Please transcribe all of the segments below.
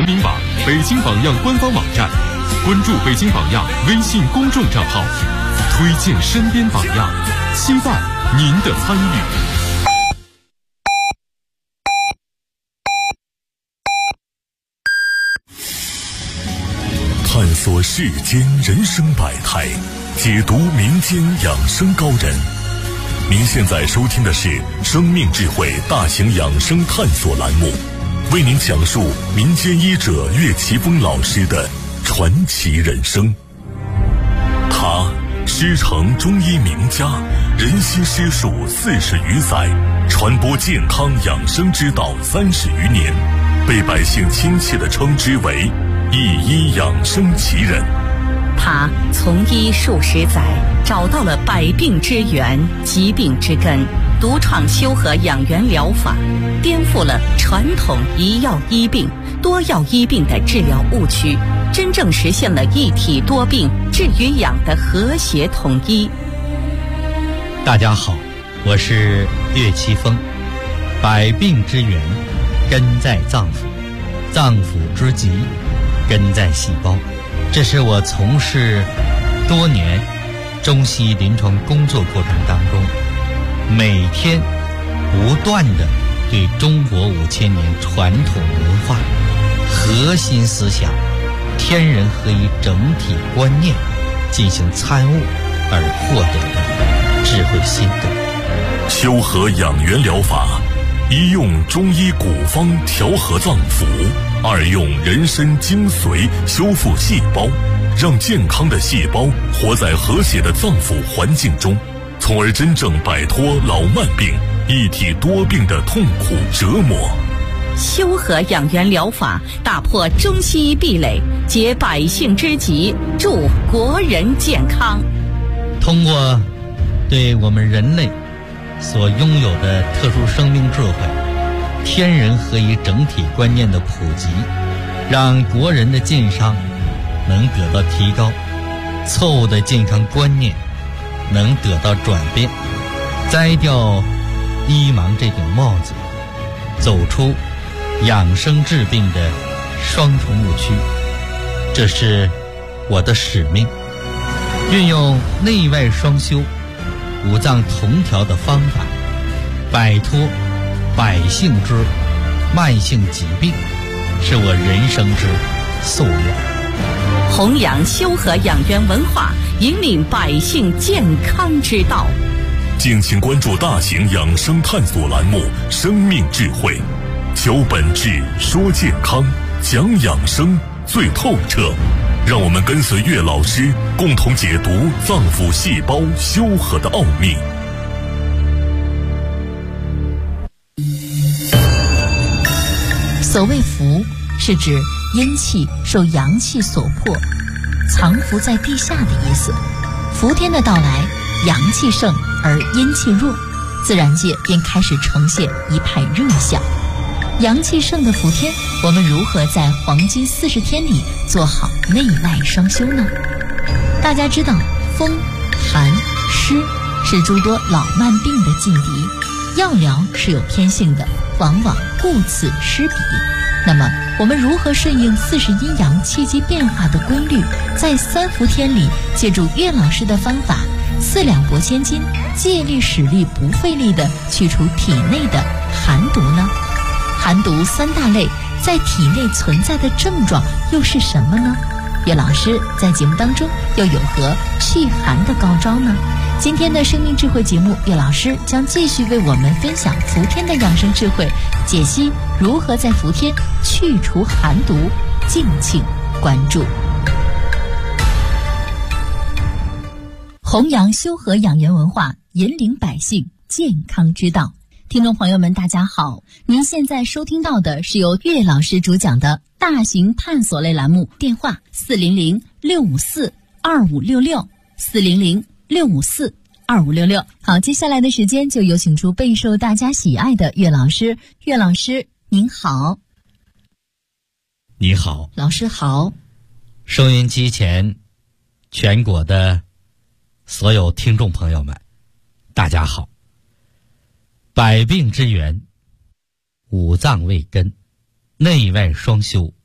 明榜北京榜样官方网站，关注北京榜样微信公众账号，推荐身边榜样，期待您的参与。 探索世间人生百态，解读民间养生高人。您现在收听的是生命智慧大型养生探索栏目，为您讲述民间医者岳奇峰老师的传奇人生。他师承中医名家，人心师术40余载，传播健康养生之道30余年，被百姓亲切地称之为一医养生奇人。 他从医数十载，找到了百病之源、疾病之根，独创修和养元疗法，颠覆了传统一药医病、多药医病的治疗误区，真正实现了一体多病、治与养的和谐统一。 大家好，我是岳奇峰。百病之源根在脏腑，脏腑之疾根在细胞。这是我从事多年中西医临床工作过程当中，每天不断地对中国5000年传统文化核心思想天人合一整体观念进行参悟而获得的智慧心得。 修和养元疗法，一用中医古方调和脏腑，二用人参精髓修复细胞，让健康的细胞活在和谐的脏腑环境中，从而真正摆脱老慢病、一体多病的痛苦折磨。 修和养元疗法打破中西医壁垒，解百姓之急，助国人健康。 通过对我们人类所拥有的特殊生命智慧、天人合一整体观念的普及，让国人的健康能得到提高，错误的健康观念能得到转变，摘掉医盲这顶帽子，走出养生治病的双重误区。这是我的使命，运用内外双修、五脏同调的方法，摆脱百姓之慢性疾病，是我人生之夙愿。 弘扬修和养元文化，引领百姓健康之道。 敬请关注大型养生探索栏目《生命智慧》，求本质，说健康，讲养生最透彻。让我们跟随岳老师，共同解读脏腑细胞修和的奥秘。 所谓伏，是指阴气受阳气所迫，藏伏在地下的意思。伏天的到来，阳气盛而阴气弱，自然界便开始呈现一派热象。阳气盛的伏天，我们如何在黄金40天里做好内外双修呢？大家知道，风、寒、湿是诸多老慢病的劲敌，药疗是有偏性的，往往顾此失彼。那么我们如何顺应40阴阳气机变化的规律，在3伏天里借助岳老师的方法，4两拨千斤，借力使力不费力地去除体内的寒毒呢？寒毒3大类在体内存在的症状又是什么呢？岳老师在节目当中又有何祛寒的高招呢？今天的生命智慧节目，岳老师将继续为我们分享伏天的养生智慧，解析如何在伏天去除寒毒，敬请关注。弘扬修和养元文化，引领百姓健康之道。听众朋友们大家好，您现在收听到的是由岳老师主讲的大型探索类栏目，电话400-654-2566 400-654-2566。好，接下来的时间就有请出备受大家喜爱的岳老师。岳老师您好。 你好， 老师好。 收音机前全国的所有听众朋友们大家好。百病之源，五脏为根，内外双修，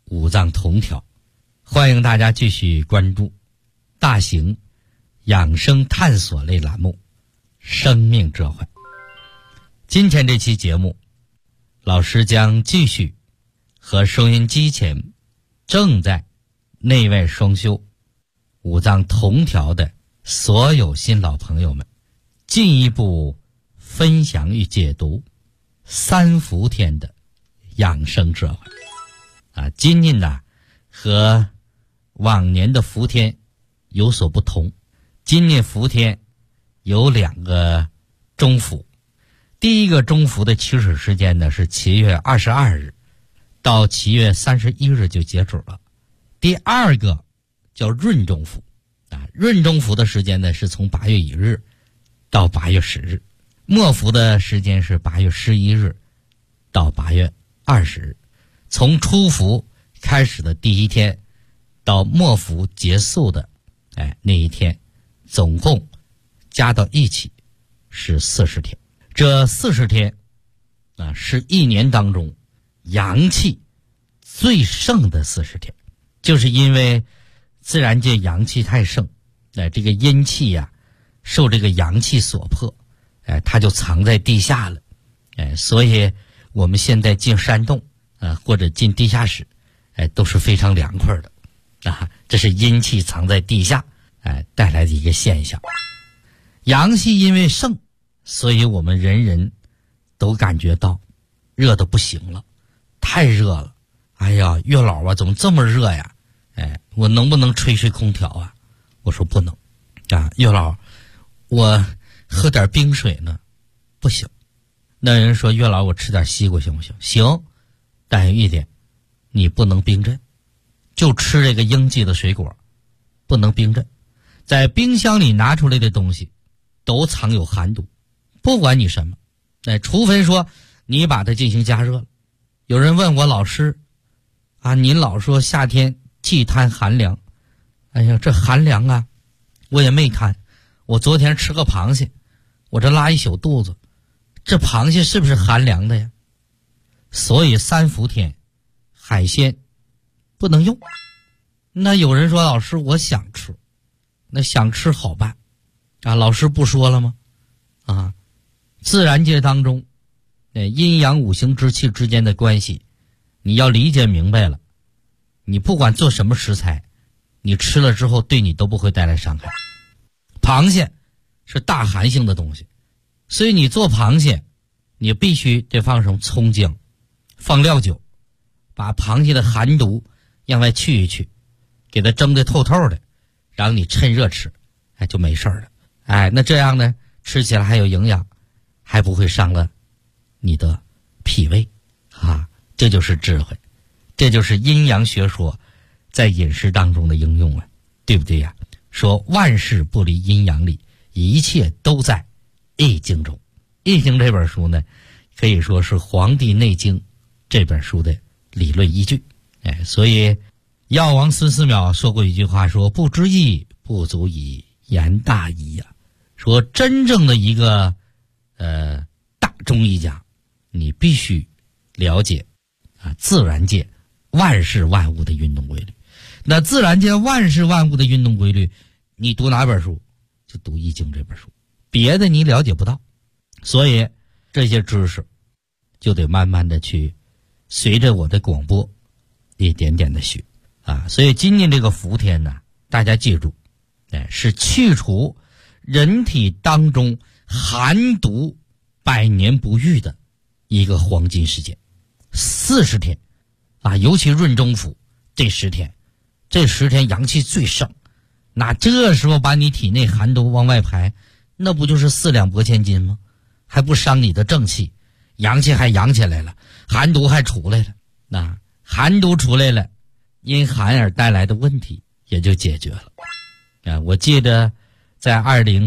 五脏同调。欢迎大家继续关注大型养生探索类栏目《生命智慧》。今天这期节目，老师将继续和收音机前正在内外双修、五脏同调的所有新老朋友们，进一步分享与解读三伏天的养生智慧。今年呢，和往年的伏天有所不同。今年伏天有2个中伏，第一个中伏的起始时间呢是7月22日到7月31日就截止了。第二个叫闰中伏，闰中伏的时间呢是从8月1日到8月10日，末伏的时间是8月11日到8月20日。从初伏开始的第一天到末伏结束的那一天，总共加到一起是40天。这40天是一年当中阳气最盛的40天，就是因为自然界阳气太盛，这个阴气受这个阳气所迫，它就藏在地下了，所以我们现在进山洞或者进地下室，都是非常凉快的这是阴气藏在地下带来的一个现象。阳气因为盛，所以我们人人都感觉到热得不行了，太热了。哎呀，月老怎么这么热呀？我能不能吹空调啊？我说不能月老，我喝点冰水呢。不行。那人说，月老，我吃点西瓜行不行？行，但有一点，你不能冰镇，就吃这个应季的水果，不能冰镇。在冰箱里拿出来的东西都藏有寒毒，不管你什么，除非说你把它进行加热了。有人问我，老师您老说夏天忌贪寒凉，哎呀，这寒凉我也没贪。我昨天吃个螃蟹，我这拉一宿肚子，这螃蟹是不是寒凉的呀？所以3伏天海鲜不能用。那有人说，老师，我想吃，那想吃好办老师不说了吗？自然界当中阴阳五行之气之间的关系，你要理解明白了，你不管做什么食材，你吃了之后对你都不会带来伤害。螃蟹是大寒性的东西，所以你做螃蟹，你必须得放上葱姜，放料酒，把螃蟹的寒毒让它去一去，给它蒸得透透的，然后你趁热吃，就没事了。那这样呢，吃起来还有营养，还不会伤了你的脾胃这就是智慧，这就是阴阳学说在饮食当中的应用对不对呀？说万事不离阴阳里，一切都在易经中。易经这本书呢，可以说是《黄帝内经》这本书的理论依据。所以药王孙思邈说过一句话，说不知义不足以言大义说真正的一个大中医家，你必须了解自然界万事万物的运动规律。那自然界万事万物的运动规律，你读哪本书？就读易经这本书，别的你了解不到。所以这些知识就得慢慢的去随着我的广播一点点的学所以今年这个伏天呢，大家记住是去除人体当中寒毒百年不遇的一个黄金时间。40天尤其闰中伏这10天阳气最盛，那这时候把你体内寒毒往外排，那不就是4两拨千斤吗？还不伤你的正气，阳气还阳起来了，寒毒还出来了。那寒毒出来了，因寒而带来的问题也就解决了我记得在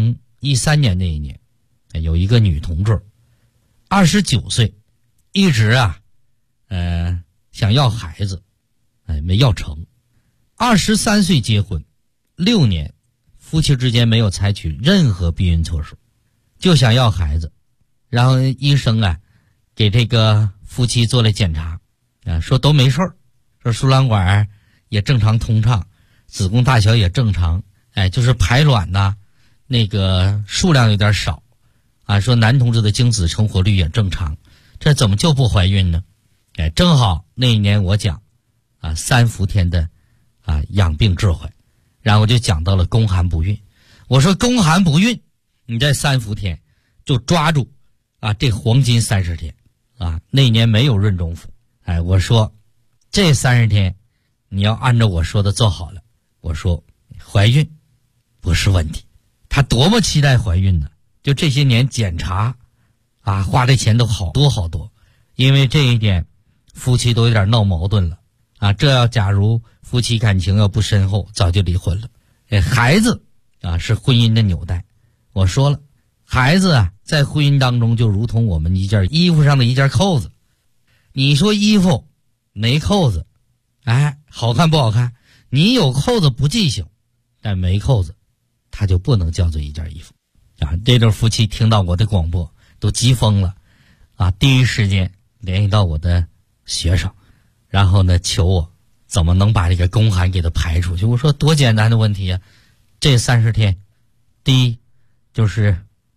2013年那一年，有一个女同志29岁，一直想要孩子没要成。23岁结婚，6年夫妻之间没有采取任何避孕措施，就想要孩子。然后医生给这个夫妻做了检查说都没事儿， 说输卵管也正常通畅，子宫大小也正常，就是排卵呐，那个数量有点少，说男同志的精子成活率也正常，这怎么就不怀孕呢？正好那一年我讲3伏天的养病智慧，然后我就讲到了宫寒不孕。我说宫寒不孕，你在3伏天就抓住这黄金30天那一年没有闰中伏，我说这30天你要按照我说的做好了，我说怀孕不是问题。他多么期待怀孕呢，就这些年检查花的钱都好多好多，因为这一点夫妻都有点闹矛盾了这要假如夫妻感情要不深厚，早就离婚了。孩子是婚姻的纽带，我说了，孩子在婚姻当中就如同我们一件衣服上的一件扣子，你说衣服没扣子好看不好看，你有扣子不记性，但没扣子它就不能叫做一件衣服这对夫妻听到我的广播都急疯了第一时间联系到我的学生，然后呢求我怎么能把这个宫寒给它排出去。我说多简单的问题这30天，第一就是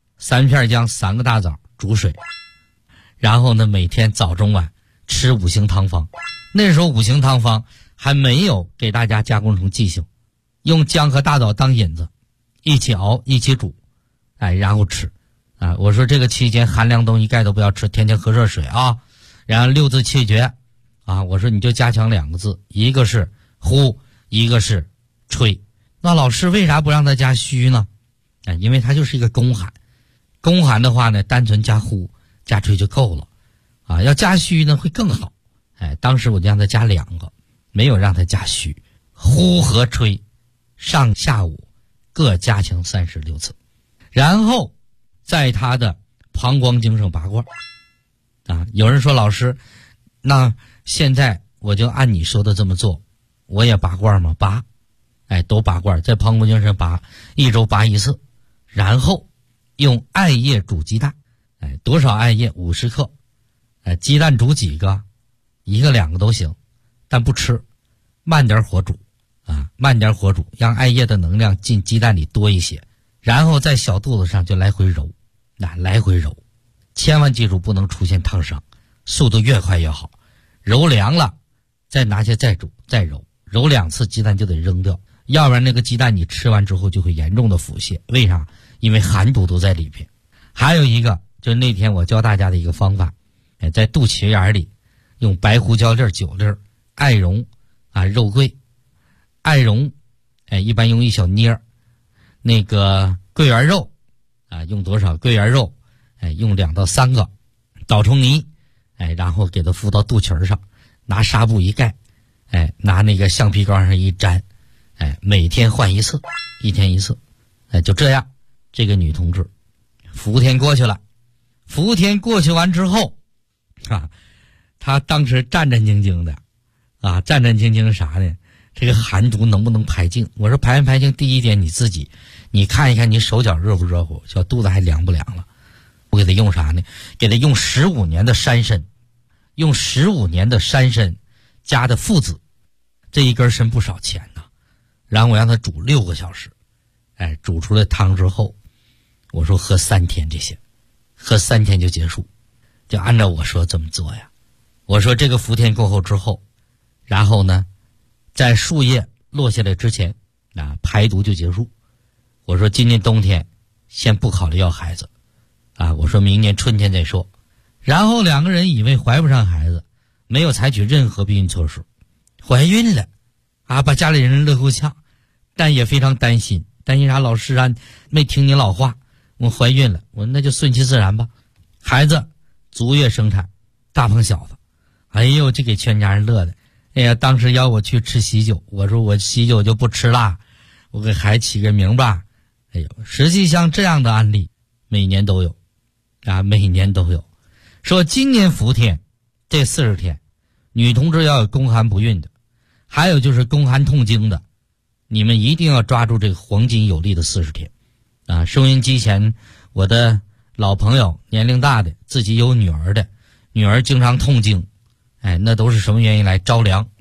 3片姜3个大枣煮水，然后呢每天早中晚吃5行汤方。那时候5行汤方还没有给大家加工成剂性，用姜和大枣当引子一起熬一起煮然后吃我说这个期间寒凉东西一概都不要吃，天天喝热水然后6字气诀我说你就加强2个字，一个是呼，一个是吹。那老师为啥不让他加虚呢？因为它就是一个宫寒，宫寒的话呢单纯加呼加吹就够了要加虚呢会更好。当时我就让他加2个，没有让他加虚，呼和吹上下午各加强36次，然后在他的膀胱经上拔罐有人说老师，那现在我就按你说的这么做，我也拔罐吗？拔都拔罐，在膀胱经上拔，1周拔1次，然后用艾叶煮鸡蛋多少艾叶？50克鸡蛋煮几个？1个2个都行，但不吃，慢点火煮慢点火煮，让艾叶的能量进鸡蛋里多一些，然后在小肚子上就来回揉来回揉，千万记住不能出现烫伤，速度越快越好。揉凉了再拿下再煮再揉2次，鸡蛋就得扔掉，要不然那个鸡蛋你吃完之后就会严重的腹泻。为啥？因为寒毒都在里边。还有一个就是那天我教大家的一个方法，在肚脐眼里用白胡椒粒9粒，艾绒肉桂，艾绒一般用1小捏，那个桂圆肉用多少？桂圆肉用2到3个，捣成泥然后给它敷到肚脐上，拿纱布一盖拿那个橡皮膏上一粘每天换1次，1天1次就这样。这个女同志伏天过去了，伏天过去完之后她当时战战兢兢的战战兢兢啥呢？这个寒毒能不能排净？我说排没排净，第一点你自己你看一看你手脚热不热乎，小肚子还凉不凉了。我给他用啥呢？给他用15年的山参，用15年的山参加的附子，这一根参不少钱呢。然后我让他煮6个小时，煮出来汤之后，我说喝3天这些，喝3天就结束，就按照我说这么做呀。我说这个伏天过后之后，然后呢在树叶落下来之前排毒就结束。我说今年冬天先不考虑要孩子我说明年春天再说。然后2个人以为怀不上孩子，没有采取任何避孕措施，怀孕了把家里人乐够呛，但也非常担心啥？老师没听你老话，我怀孕了。我说那就顺其自然吧，孩子足月生产，大胖小子。哎呦，这给全家人乐的。哎呀，当时要我去吃喜酒，我说我喜酒就不吃啦，我给孩子起个名吧。哎呦，实际像这样的案例每年都有每年都有。说今年伏天这40天，女同志要有宫寒不孕的，还有就是宫寒痛经的，你们一定要抓住这个黄金有利的40天收音机前我的老朋友，年龄大的，自己有女儿的，女儿经常痛经那都是什么原因来？着凉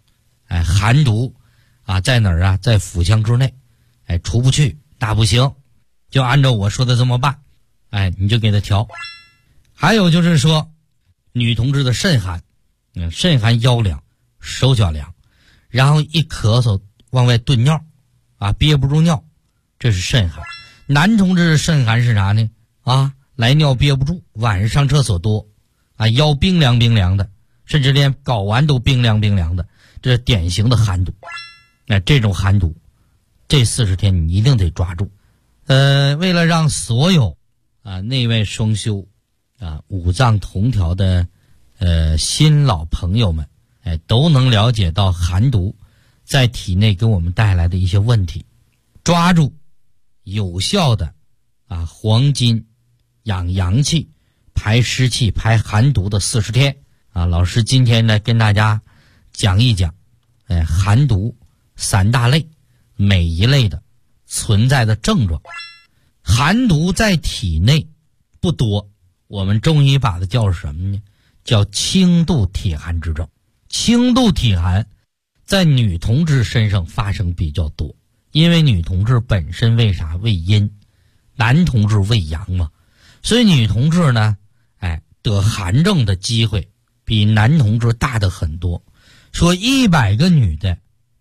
寒毒在哪儿啊？在腹腔之内，出不去，那不行，就按照我说的这么办，你就给他调。还有就是说，女同志的肾寒，肾寒腰凉，手脚凉，然后一咳嗽往外顿尿，憋不住尿，这是肾寒。男同志的肾寒是啥呢？来尿憋不住，晚上上厕所多，腰冰凉冰凉的，甚至连睾丸都冰凉冰凉的，这是典型的寒毒。这种寒毒，这40天你一定得抓住。为了让所有内外双修五脏同调的新老朋友们都能了解到寒毒在体内给我们带来的一些问题，抓住有效的黄金养阳气、排湿气、排寒毒的40天老师今天呢跟大家讲一讲寒毒3大类每一类的存在的症状。寒毒在体内不多，我们中医把它叫什么呢？叫轻度体寒之症。轻度体寒在女同志身上发生比较多，因为女同志本身为啥？为阴，男同志为阳嘛，所以女同志呢得寒症的机会比男同志大的很多。说100个女的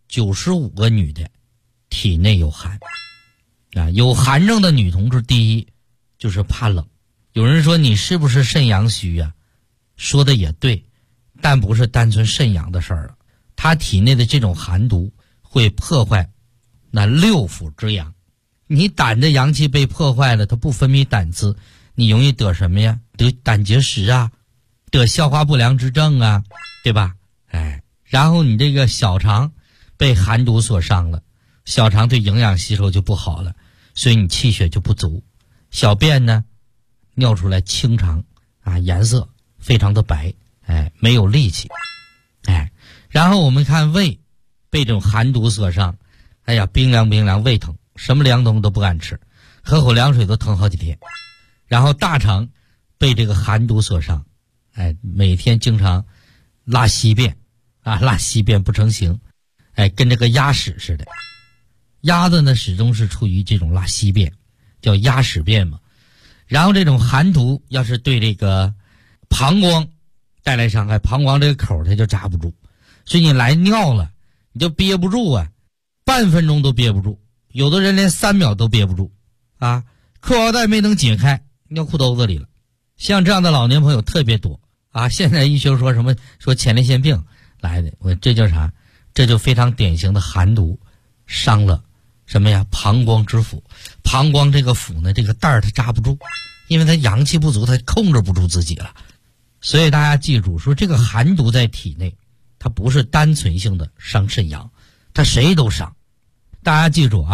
95个女的体内有寒有寒症的女同志，第一就是怕冷。有人说你是不是肾阳虚说的也对，但不是单纯肾阳的事儿了。她体内的这种寒毒会破坏那6腑之阳，你胆的阳气被破坏了，它不分泌胆汁，你容易得什么呀？得胆结石得消化不良之症对吧？然后你这个小肠被寒毒所伤了，小肠对营养吸收就不好了，所以你气血就不足，小便呢尿出来清长颜色非常的白没有力气然后我们看胃被这种寒毒所伤，冰凉冰凉，胃疼，什么凉东西都不敢吃，喝口凉水都疼好几天。然后大肠被这个寒毒所伤每天经常拉稀便拉稀便不成形跟这个鸭屎似的。鸭子呢始终是处于这种拉稀便，叫鸭屎便嘛。然后这种寒毒要是对这个膀胱带来伤害，膀胱这个口它就扎不住，所以你来尿了你就憋不住半分钟都憋不住，有的人连3秒都憋不住裤腰带没能解开，尿裤兜子里了。像这样的老年朋友特别多现在医学说什么说前列腺病来的，这叫啥？这就非常典型的寒毒伤了什么呀？膀胱之腑。膀胱这个腑呢，这个带儿它扎不住，因为它阳气不足，它控制不住自己了。所以大家记住，说这个寒毒在体内它不是单纯性的伤肾阳，它谁都伤。大家记住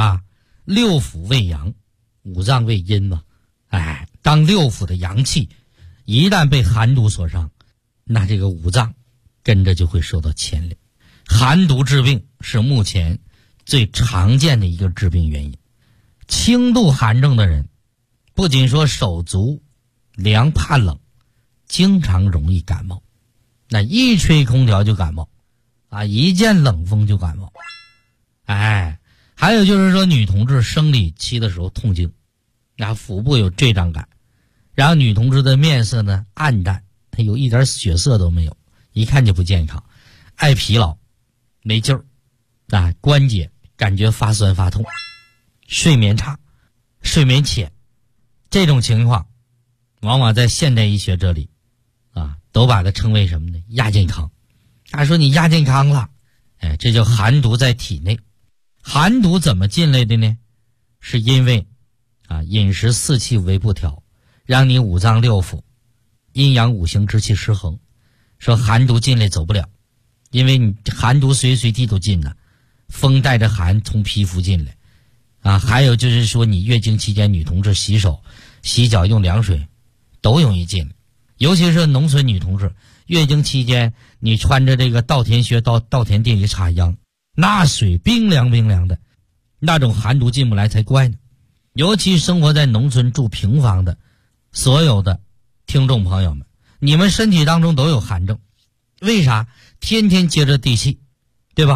6腑为阳，5脏为阴嘛。当6腑的阳气一旦被寒毒所伤，那这个5脏跟着就会受到牵连。寒毒治病是目前最常见的一个致病原因。轻度寒症的人不仅说手足凉怕冷，经常容易感冒，那一吹空调就感冒一见冷风就感冒还有就是说女同志生理期的时候痛经腹部有坠胀感，然后女同志的面色呢暗淡，她有一点血色都没有，一看就不健康，爱疲劳没劲儿关节感觉发酸发痛，睡眠差，睡眠浅，这种情况往往在现代医学这里都把它称为什么呢？亚健康。说你亚健康了这叫寒毒在体内。寒毒怎么进来的呢？是因为饮食4气为不调，让你5脏6腑阴阳5行之气失衡，说寒毒进来走不了，因为你寒毒随时随地都进了，风带着寒从皮肤进来还有就是说你月经期间女同志洗手洗脚用凉水都容易进来，尤其是农村女同志月经期间你穿着这个稻田靴到稻田地里插秧，那水冰凉冰凉的，那种寒毒进不来才怪呢。尤其生活在农村住平房的所有的听众朋友们，你们身体当中都有寒症，为啥？天天接着地气，对吧？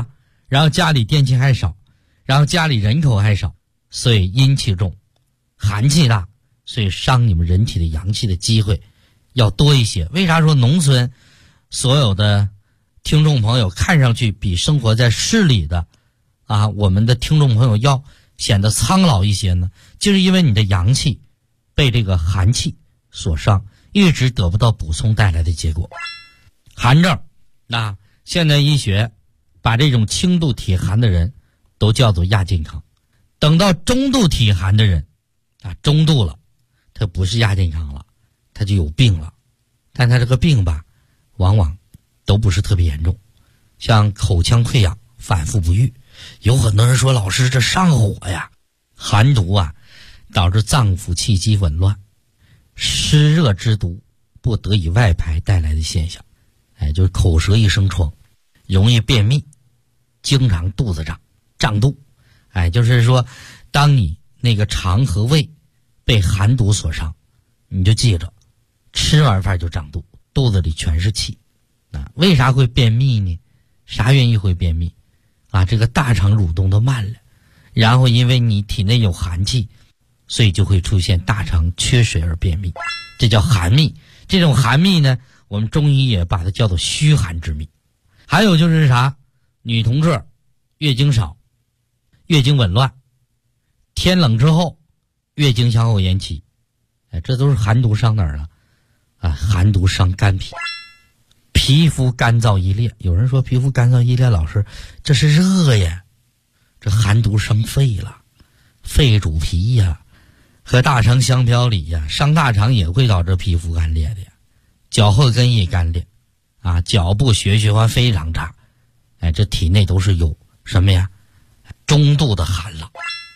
然后家里电器还少，然后家里人口还少，所以阴气重，寒气大，所以伤你们人体的阳气的机会要多一些。为啥说农村所有的听众朋友看上去比生活在市里的我们的听众朋友要显得苍老一些呢？就是因为你的阳气被这个寒气所伤，一直得不到补充带来的结果。寒症，现代医学把这种轻度体寒的人都叫做亚健康。等到中度体寒的人中度了，他不是亚健康了，他就有病了。但他这个病吧，往往都不是特别严重，像口腔溃疡反复不愈。有很多人说，老师这上火呀，寒毒导致脏腑气机紊乱，湿热之毒不得以外排带来的现象。就是口舌一生疮，容易便秘，经常肚子胀肚。就是说当你那个肠和胃被寒毒所伤，你就记着，吃完饭就胀肚，肚子里全是气。为啥会便秘呢？啥原因会便秘？这个大肠蠕动的慢了，然后因为你体内有寒气，所以就会出现大肠缺水而便秘，这叫寒秘。这种寒秘呢，我们中医也把它叫做虚寒之秘。还有就是啥，女同志月经少，月经紊乱，天冷之后月经向后延期，这都是寒毒伤哪儿了？寒毒伤肝脾，皮肤干燥易裂。有人说皮肤干燥易裂，老师这是热呀，这寒毒伤肺了，肺主皮呀，和大肠相表里呀，伤大肠也会导致皮肤干裂的呀，脚后跟也干裂脚部血循环非常差。这体内都是有什么呀？中度的寒了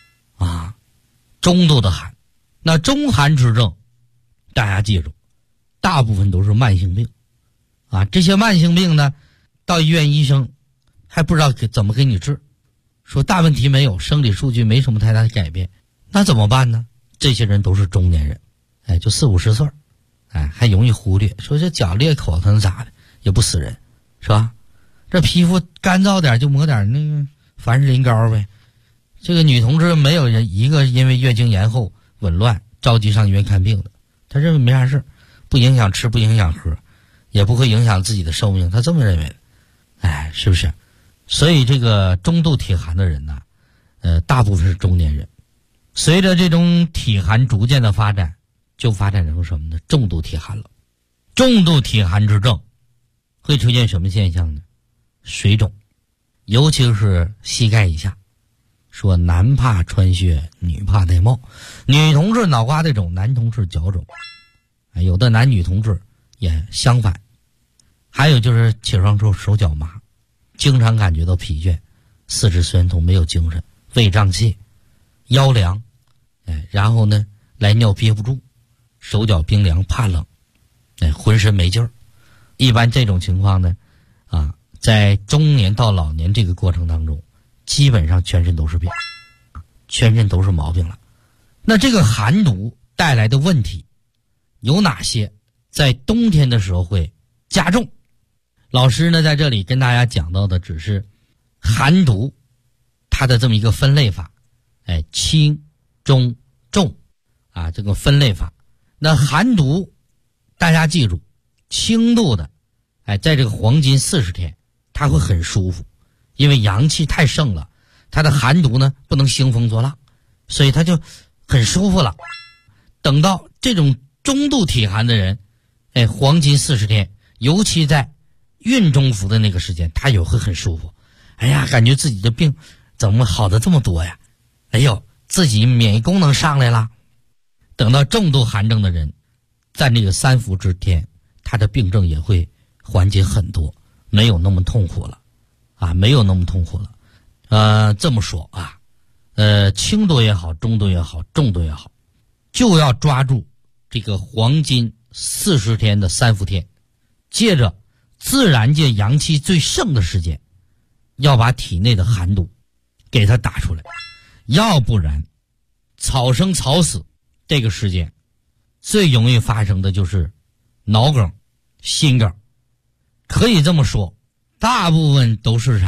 中度的寒。那中寒之症，大家记住，大部分都是慢性病这些慢性病呢，到医院医生还不知道怎么给你治，说大问题没有，生理数据没什么太大的改变，那怎么办呢？这些人都是中年人，就40-50岁，还容易忽略，说这脚裂口它能咋的，也不死人，是吧？这皮肤干燥点就抹点那个凡士林膏呗。这个女同志没有人一个因为月经延后紊乱着急上医院看病的，她认为没啥事，不影响吃，不影响喝，也不会影响自己的寿命，她这么认为的。是不是？所以这个中度体寒的人大部分是中年人。随着这种体寒逐渐的发展，就发展成什么呢？重度体寒了。重度体寒之症会出现什么现象呢？水肿，尤其是膝盖以下。说男怕穿靴，女怕戴帽。女同志脑瓜子肿，男同志脚肿。有的男女同志也相反。还有就是起床之后手脚麻，经常感觉到疲倦，四肢酸痛，没有精神，胃胀气，腰凉，然后呢来尿憋不住，手脚冰凉，怕冷，浑身没劲儿。一般这种情况呢在中年到老年这个过程当中，基本上全身都是病，全身都是毛病了。那这个寒毒带来的问题有哪些？在冬天的时候会加重。老师呢在这里跟大家讲到的只是寒毒它的这么一个分类法，轻中重这个分类法。那寒毒大家记住，轻度的在这个黄金40天它会很舒服，因为阳气太盛了，它的寒毒呢不能兴风作浪，所以它就很舒服了。等到这种中度体寒的人，黄金40天，尤其在孕中服的那个时间，他也会很舒服。感觉自己的病怎么好的这么多呀？自己免疫功能上来了。等到重度寒症的人，在那个3伏之天，他的病症也会缓解很多，没有那么痛苦了没有那么痛苦了。这么说轻度也好，中度也好，重度也好，就要抓住这个黄金40天的3伏天，借着自然界阳气最盛的时间，要把体内的寒毒给它打出来。要不然草生草死，这个时间最容易发生的就是脑梗、心梗。可以这么说，大部分都是啥呢？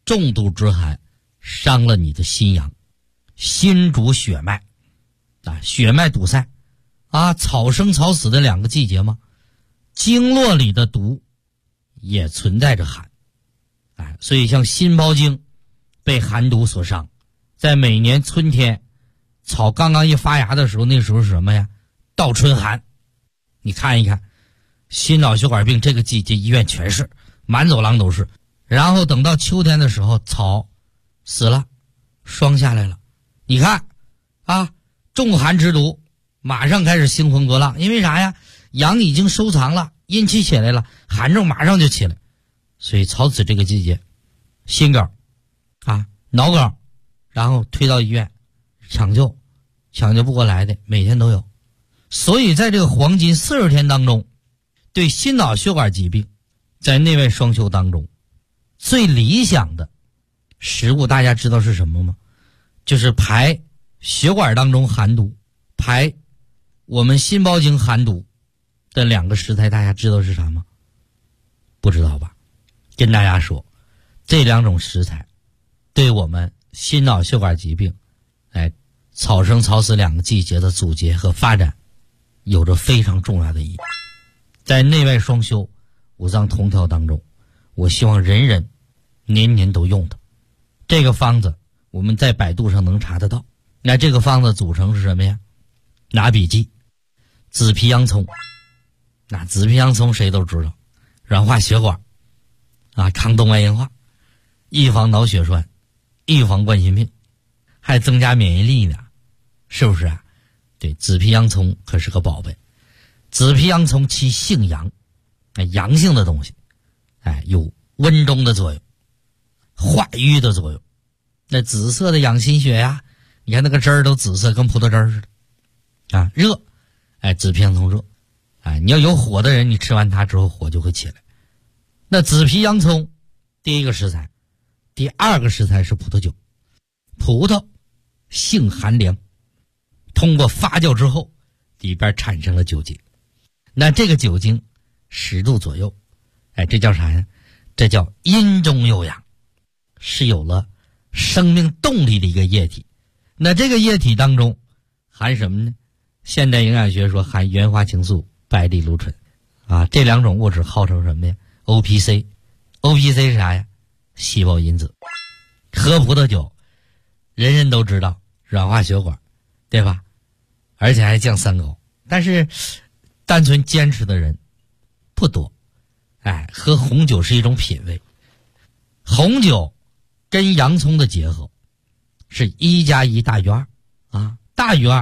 重度之寒伤了你的心阳，心主血脉啊，血脉堵塞啊，草生草死的2个季节嘛，经络里的毒也存在着寒，哎，所以像心包经被寒毒所伤，在每年春天草刚刚一发芽的时候，那时候是什么呀？倒春寒。你看一看心脑血管病这个季节医院全是，满走廊都是。然后等到秋天的时候，草死了，霜下来了，你看啊，重寒之毒马上开始兴风作浪。因为啥呀？阳已经收藏了，阴气起来了，寒症马上就起来。所以草死这个季节，心梗啊，脑梗，然后推到医院抢救不过来的每天都有。所以在这个黄金40天当中，对心脑血管疾病在内外双修当中最理想的食物，大家知道是什么吗？就是排血管当中寒毒，排我们心包经寒毒的2个食材，大家知道是啥吗？不知道吧？跟大家说，这2种食材对我们心脑血管疾病草生草死2个季节的阻截和发展有着非常重要的意义。在内外双修五脏同调当中，我希望人人年年都用的这个方子，我们在百度上能查得到。那这个方子组成是什么呀？拿笔记，紫皮洋葱。那紫皮洋葱谁都知道，软化血管啊，抗动脉硬化，预防脑血栓，预防冠心病，还增加免疫力呢，是不是啊？对，紫皮洋葱可是个宝贝。紫皮洋葱其性阳，阳性的东西，有温中的作用，化瘀的作用。那紫色的养心血呀，你看那个汁儿都紫色，跟葡萄汁儿似的啊，热，紫皮洋葱热，你要有火的人，你吃完它之后火就会起来。那紫皮洋葱第1个食材，第2个食材是葡萄酒。葡萄性寒凉，通过发酵之后里边产生了酒精，那这个酒精10度左右，这叫啥呀？这叫阴中有阳，是有了生命动力的一个液体。那这个液体当中含什么呢？现代营养学说含原花青素、白藜芦醇啊，这2种物质号称什么呀？ OPC 是啥呀？细胞因子。喝葡萄酒人人都知道软化血管，对吧？而且还降三高，但是单纯坚持的人不多。喝红酒是一种品味。红酒跟洋葱的结合是1+1大于2啊，大于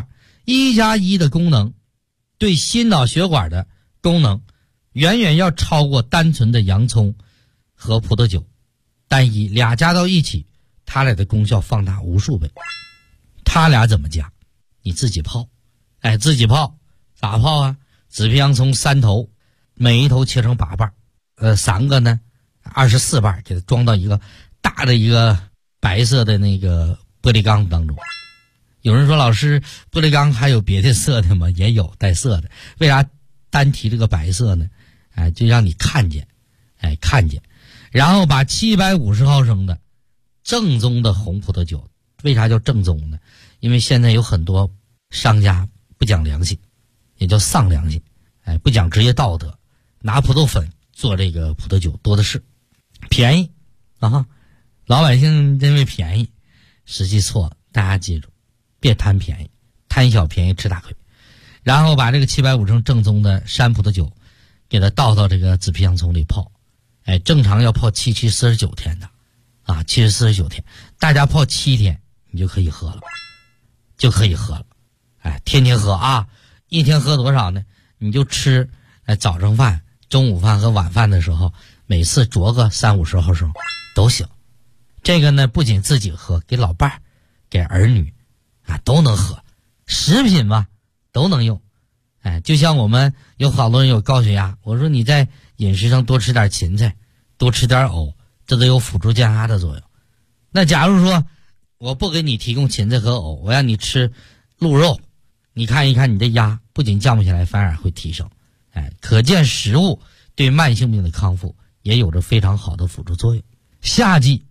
2。1+1的功能对心脑血管的功能远远要超过单纯的洋葱和葡萄酒单一，俩加到一起，它俩的功效放大无数倍。它俩怎么加？你自己泡，自己泡，咋泡啊？紫皮洋葱3头，每一头切成8瓣，3个呢24瓣，给它装到一个大的一个白色的那个玻璃缸当中。有人说老师，玻璃缸还有别的色的吗？也有带色的。为啥单提这个白色呢？就让你看见，看见。然后把750毫升的正宗的红葡萄酒，为啥叫正宗呢？因为现在有很多商家不讲良心，也叫丧良心，不讲职业道德，拿葡萄粉做这个葡萄酒多的是，便宜啊！老百姓认为便宜，实际错了。大家记住，别贪便宜，贪小便宜吃大亏。然后把这个750升正宗的山葡萄酒给它倒到这个紫皮洋葱里泡，正常要泡749天的啊，749天，大家泡7天你就可以喝了，天天喝啊！一天喝多少呢？你就吃早上饭、中午饭和晚饭的时候，每次酌个30-50毫升都行。这个呢，不仅自己喝，给老伴儿、给儿女都能喝，食品嘛都能用。就像我们有好多人有高血压，我说你在饮食上多吃点芹菜，多吃点藕，这都有辅助降压的作用。那假如说我不给你提供芹菜和藕，我让你吃鹿肉，你看一看你的压不仅降不下来，反而会提升。可见食物对慢性病的康复也有着非常好的辅助作用。夏季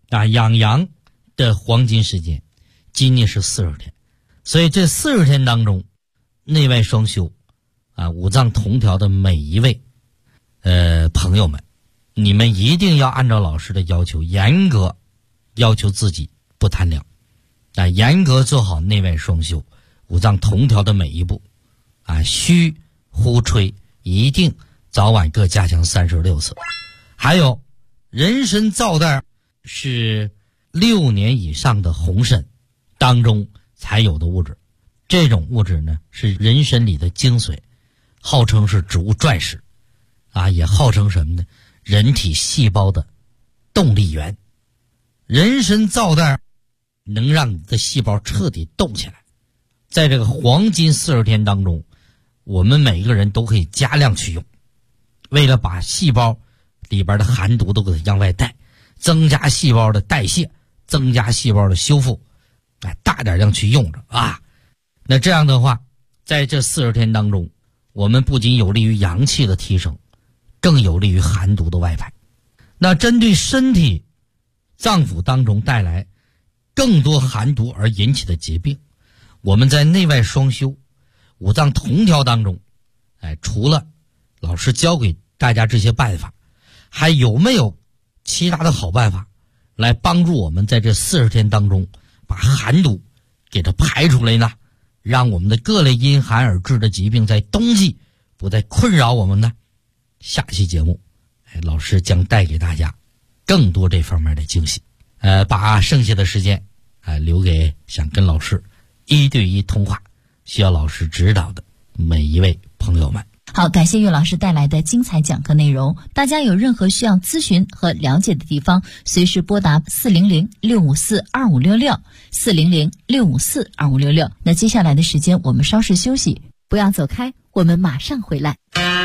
养阳的黄金时间，今年是40天，所以这40天当中，内外双修五脏同调的每一位朋友们，你们一定要按照老师的要求，严格要求自己不贪凉严格做好内外双修五脏同调的每一步虚呼吹一定早晚各加强36次。还有人参皂袋是6年以上的红参当中才有的物质，这种物质呢是人参里的精髓，号称是植物钻石也号称什么呢？人体细胞的动力源。人参皂袋能让你的细胞彻底动起来。在这个黄金40天当中，我们每一个人都可以加量去用，为了把细胞里边的寒毒都给它向外带，增加细胞的代谢，增加细胞的修复，大点量去用着那这样的话，在这40天当中，我们不仅有利于阳气的提升，更有利于寒毒的外排。那针对身体脏腑当中带来更多寒毒而引起的疾病，我们在内外双修五脏同调当中除了老师教给大家这些办法，还有没有其他的好办法来帮助我们在这40天当中把寒毒给它排出来呢？让我们的各类因寒而致的疾病在冬季不再困扰我们呢？下期节目老师将带给大家更多这方面的惊喜。把剩下的时间留给想跟老师1对1通话需要老师指导的每一位朋友们。 好，感谢岳老师带来的精彩讲课内容。大家有任何需要咨询和了解的地方，随时拨打400-654-2566 400-654-2566。那接下来的时间我们稍事休息，不要走开，我们马上回来。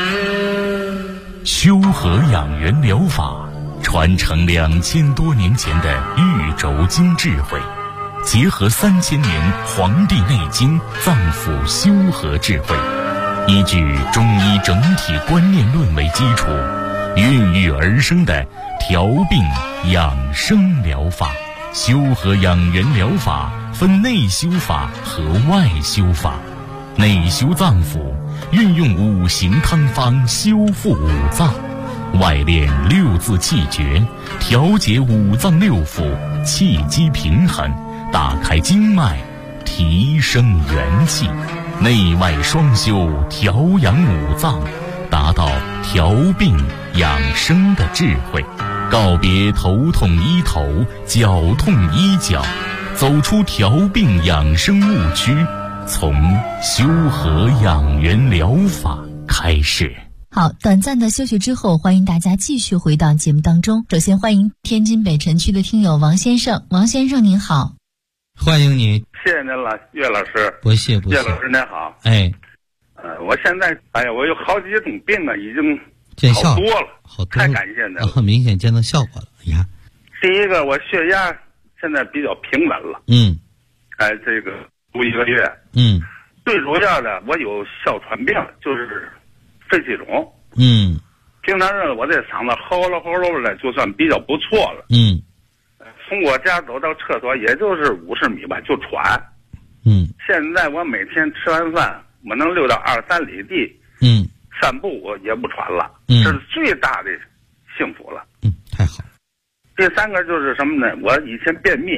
修和养元疗法传承2000多年前的玉轴经智慧，结合3000年《黄帝内经》脏腑修和智慧，依据中医整体观念论为基础，孕育而生的调病养生疗法。修和养元疗法分内修法和外修法。内修脏腑，运用5行汤方修复五脏；外练6字气诀，调节五脏6腑，气机平衡，打开经脉，提升元气。内外双修，调养五脏，达到调病养生的智慧。告别头痛医头，脚痛医脚，走出调病养生误区，从修和养元疗法开始。 好，短暂的休息之后，欢迎大家继续回到节目当中。首先欢迎天津北辰区的听友王先生。王先生您好。 欢迎你。 谢谢您了，岳老师。 不谢不谢。 岳老师您好。 我现在我有好几种病已经好多了，太感谢您了。 明显见到效果了。 第一个，我血压现在比较平稳了。这个读1个月。最主要的，我有哮喘病，就是肺气肿。平常日我这嗓子吼噜吼噜的，就算比较不错了。从我家走到厕所也就是50米吧，就喘。现在我每天吃完饭，我能溜到2-3里地。散步我也不喘了。这是最大的幸福了。 太好。 第3个就是什么呢？我以前便秘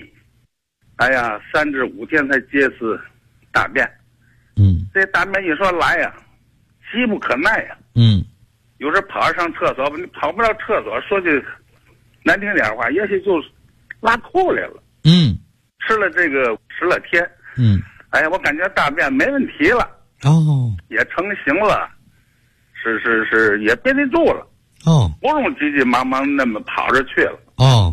，3至5天才接次大便。这大便一说来呀，急不可耐呀。有时跑上厕所，你跑不到厕所，说句难听点话，也许就拉吐来了。吃了这个10来天。我感觉大便没问题了。也成型了，是也憋得住了。不用急急忙忙那么跑着去了。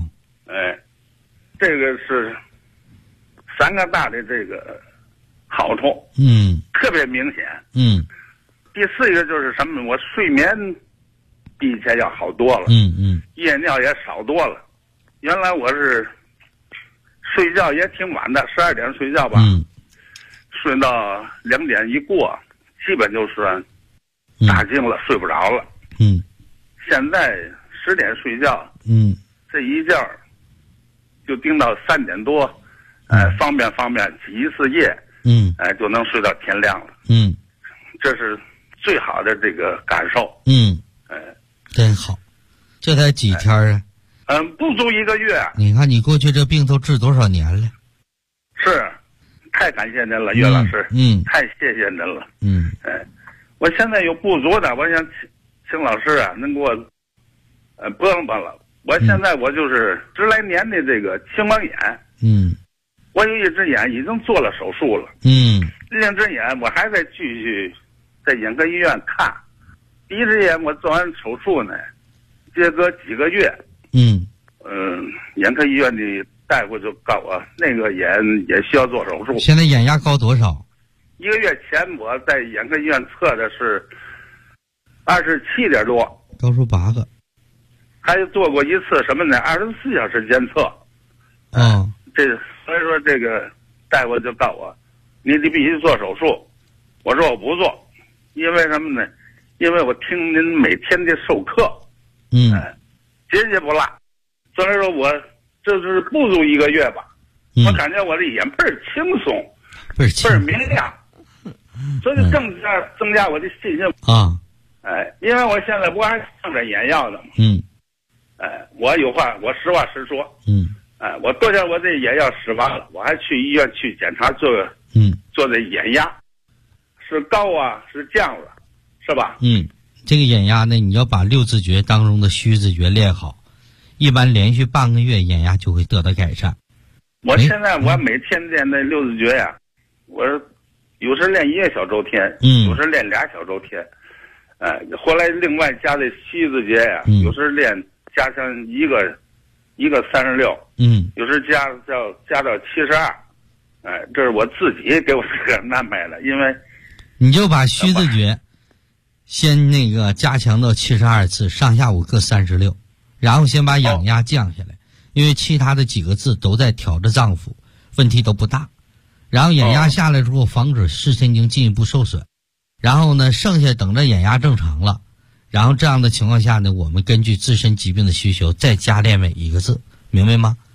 这个是3个大的这个好处。特别明显。第4个就是什么？我睡眠比以前要好多了。夜尿也少多了。原来我是睡觉也挺晚的，12点睡觉吧。睡到2点一过，基本就算大惊了，睡不着了。现在10点睡觉。这一觉就盯到3点多，方便挤一次夜，就能睡到天亮了。这是最好的这个感受。 真好。这才几天啊？ 不足1个月。 你看你过去这病都治多少年了？ 是，太感谢您了，岳老师。太谢谢您了。我现在有不足的，我想请老师啊，能给我帮帮了。我现在我就是10来年的这个青光眼。我有一只眼已经做了手术了。另一只眼我还在继续在眼科医院看。第一只眼我做完手术呢，接隔几个月，眼科医院的大夫就告我那个眼也需要做手术。 现在眼压高多少 ？1个月前我在眼科医院测的是27点多， 高出8个。 还做过一次什么呢？24小时监测。所以说这个大夫就告我，你必须做手术。我说我不做，因为什么呢？因为我听您每天的授课，节不落。所以说我这是不足1个月吧，我感觉我的眼倍儿轻松，倍儿明亮，所以更增加我的信心啊。 因为我现在不还上着眼药呢吗？我有话，我实话实说。我昨天我这眼药使完了，我还去医院去检查做这眼压，是高啊，是降了，是吧？ 这个眼压呢，你要把6字诀当中的虚字诀练好，一般连续半个月眼压就会得到改善。 我现在我每天练那6字诀呀，我有时练1个小周天，有时练2小周天，后来另外加这7字诀呀，有时加上一个36，有时加到72，这是我自己给我这个安排的，因为你就把虚字诀先那个加强到72次，上下午各36，然后先把眼压降下来，因为其他的几个字都在调着脏腑，问题都不大。然后眼压下来之后，防止视神经进一步受损。然后呢，剩下等着眼压正常了，然后这样的情况下呢，我们根据自身疾病的需求再加练每一个字，明白吗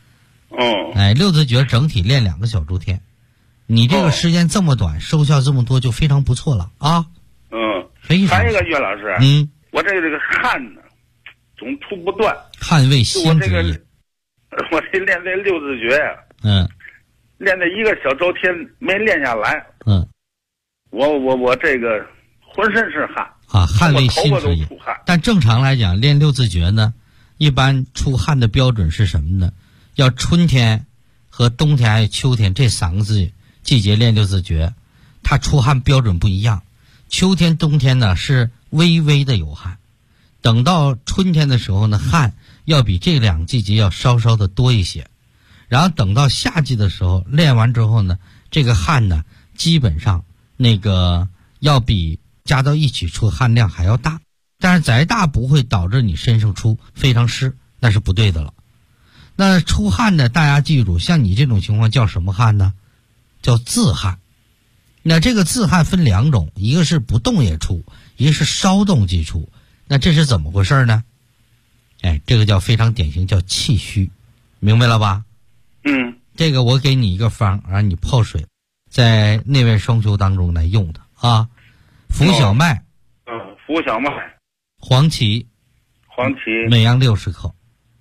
？6字诀整体练2个小周天，你这个时间这么短，收效这么多就非常不错了啊。非常。 还有一个岳老师，我这个汗呢总出不断， 汗为心之液。 我这练这6字诀呀，练这1个小周天没练下来，我这个浑身是汗啊，汗为心之液。但正常来讲，练6字诀呢，一般出汗的标准是什么呢？要春天和冬天还有秋天这3个季节练6字诀，它出汗标准不一样。秋天冬天呢是微微的有汗，等到春天的时候呢，汗要比这2个季节要稍稍的多一些，然后等到夏季的时候练完之后呢，这个汗呢基本上那个要比加到一起出汗量还要大，但是再大不会导致你身上出非常湿，那是不对的了。那出汗呢，大家记住，像你这种情况叫什么汗呢？叫自汗。那这个自汗分2种，一个是不动也出，一个是稍动即出。那这是怎么回事呢？这个叫非常典型，叫气虚，明白了吧？这个我给你一个方，让你泡水，在内外双修当中来用的啊。浮小麦， 浮小麦， 黄芪，每样60克，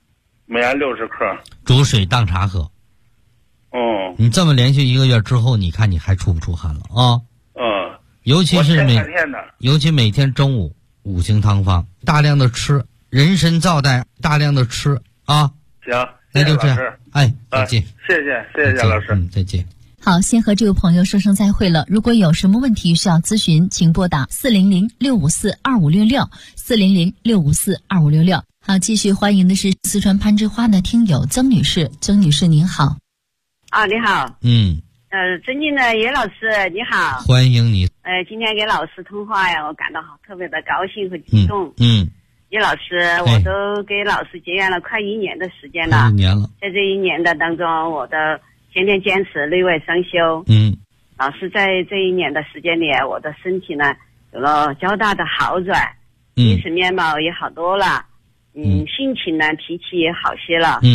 煮水当茶喝。你这么连续1个月之后，你看你还出不出汗了啊？尤其每天中午5行汤方，大量的吃，人参皂苷大量的吃啊。 行， 那就这样。再见。 谢谢老师。 再见。 好，先和这位朋友说声再会了。如果有什么问题需要咨询，请拨打400-654-2566 400-654-2566。好，继续欢迎的是四川攀枝花的听友曾女士。曾女士您好。 你好。尊敬的叶老师你好。 欢迎你。 今天给老师通话呀，我感到特别的高兴和激动。叶老师，我都给老师结缘了快1年的时间了。 1年了。 在这1年的当中，我的天天坚持内外双修。老师在这1年的时间里，我的身体呢有了较大的好转，精神面貌也好多了。心情呢脾气也好些了。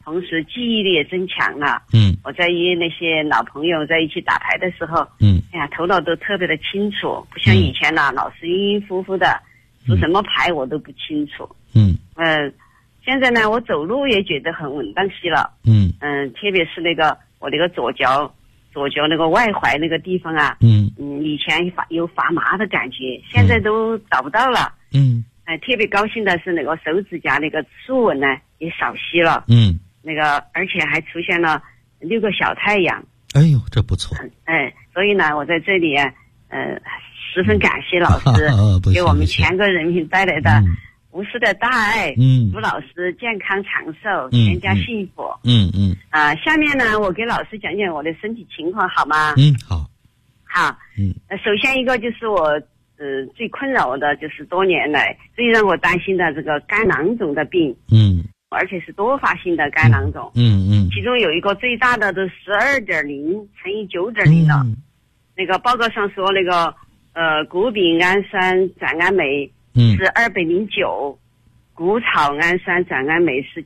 同时记忆力也增强了。我在与那些老朋友在一起打牌的时候，哎呀，头脑都特别的清楚，不像以前呢，老是晕晕乎乎的，出什么牌我都不清楚。现在呢，我走路也觉得很稳当些了。特别是那个我那个左脚那个外踝那个地方啊，以前有发麻的感觉，现在都找不到了。特别高兴的是那个手指甲那个竖纹呢也少些了。那个而且还出现了6个小太阳。 哎呦，这不错。 所以呢，我在这里十分感谢老师给我们全国人民带来的无私的大爱。祝老师健康长寿，全家幸福。下面呢，我给老师讲讲我的身体情况好吗？好。首先一个就是我最困扰我的就是多年来最让我担心的这个肝囊肿的病。而且是多发性的肝囊肿。其中有一个最大的都12.0乘以9.0了。那个报告上说那个谷丙氨酸转氨酶是209，谷草氨酸转氨酶是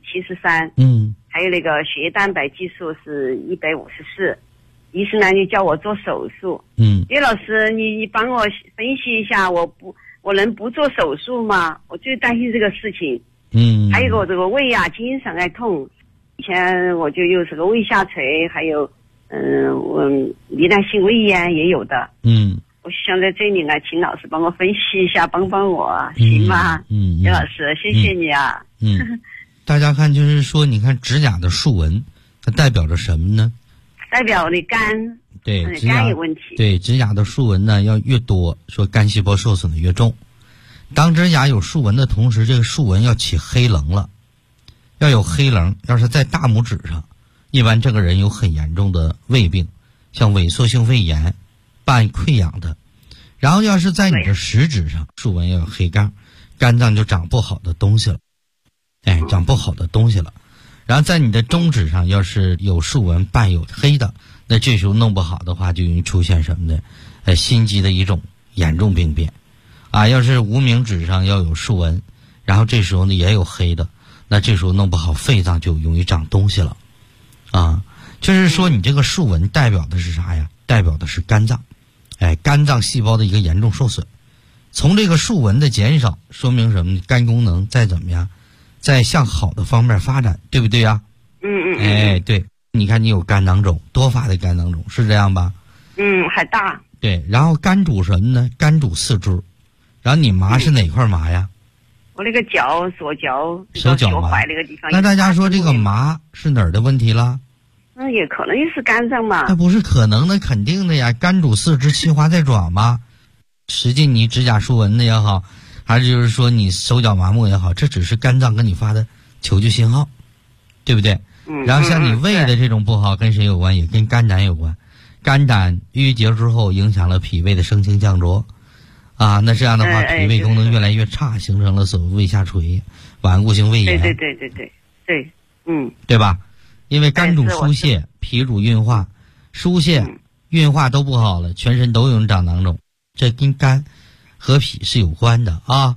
73。还有那个血液蛋白激素是154。医生呢就叫我做手术。叶老师，你帮我分析一下，我能不做手术吗？我最担心这个事情。还有个这个胃啊经常爱痛，以前我就有这个胃下垂，还有我糜烂性胃炎也有的。我想在这里呢，请老师帮我分析一下，帮帮我，行吗？叶老师，谢谢你啊。 大家看，就是说，你看指甲的竖纹，它代表着什么呢？ 代表你肝。 对， 肝有问题。 对，指甲的竖纹呢要越多，说肝细胞受损的越重。当指甲有竖纹的同时，这个竖纹要起黑棱了，要有黑棱。要是在大拇指上，一般这个人有很严重的胃病，像萎缩性胃炎伴溃疡的。然后要是在你的食指上，竖纹要有黑杠，肝脏就长不好的东西了。长不好的东西了。然后在你的中指上要是有竖纹伴有黑的，那这时候弄不好的话，就容易出现什么呢？心肌的一种严重病变。要是无名指上要有竖纹，然后这时候呢也有黑的，那这时候弄不好肺脏就容易长东西了。就是说你这个竖纹代表的是啥呀？代表的是肝脏。肝脏细胞的一个严重受损。从这个竖纹的减少，说明什么呢？肝功能再怎么样，在向好的方面发展，对不对呀？对，你看你有肝囊肿，多发的肝囊肿，是这样吧？ 还大。对， 然后肝主什么呢？肝主四肢。然后你麻是哪块麻呀？ 我那个脚，左脚手脚麻那个地方。 那大家说这个麻是哪儿的问题了？ 也可能是肝脏嘛。 那不是可能的，肯定的呀。肝主四肢，气化在爪嘛。实际你指甲竖纹的也好，还是就是说你手脚麻木也好，这只是肝脏跟你发的求救信号，对不对？然后像你胃的这种不好，跟谁有关？也跟肝胆有关。肝胆淤结之后，影响了脾胃的升清降浊。那这样的话，脾胃功能越来越差，形成了所谓胃下垂、顽固性胃炎。 对， 对吧？因为肝主疏泄，脾主运化，疏泄、运化都不好了，全身都有长囊肿，这跟肝和脾是有关的啊。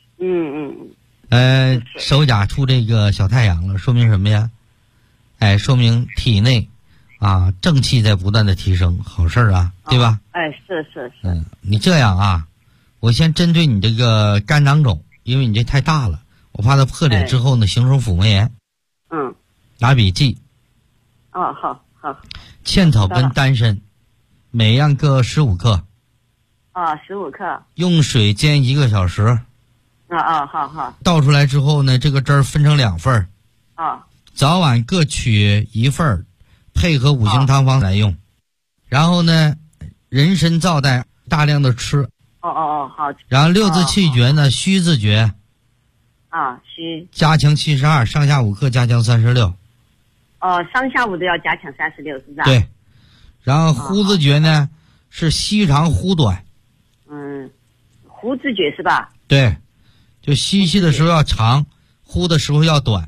手甲出这个小太阳了，说明什么呀？说明体内正气在不断的提升，好事啊，对吧？ 是。 你这样啊。我先针对你这个肝囊肿，因为你这太大了，我怕它破裂之后呢，形成腹膜炎。拿笔记。 好。 茜草根、丹参，每样各15克。 15克。 用水煎1个小时。 好。 倒出来之后呢，这个汁儿分成2份。早晚各取1份，配合5行汤方来用。然后呢，人参皂带大量的吃。 好。 然后6字气诀呢，虚字诀。 虚。 加强72，上下5克，加强36。 上下午都要加强36，是吧？ 对。然后呼字诀呢，是吸长呼短。 呼字诀是吧？ 对，就吸气的时候要长，呼的时候要短。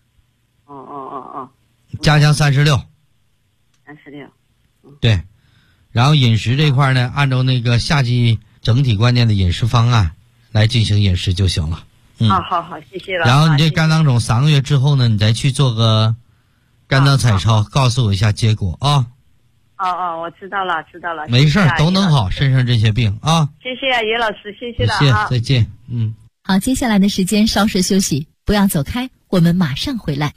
加强36。对。然后饮食这块呢，按照那个夏季整体观念的饮食方案来进行饮食就行了。 好，谢谢了。 然后你这肝囊肿3个月之后呢，你再去做个肝脏彩超，告诉我一下结果啊。 我知道了。 没事都能好，身上这些病啊。 谢谢于老师，谢谢了啊，再见。 好，接下来的时间稍事休息，不要走开，我们马上回来。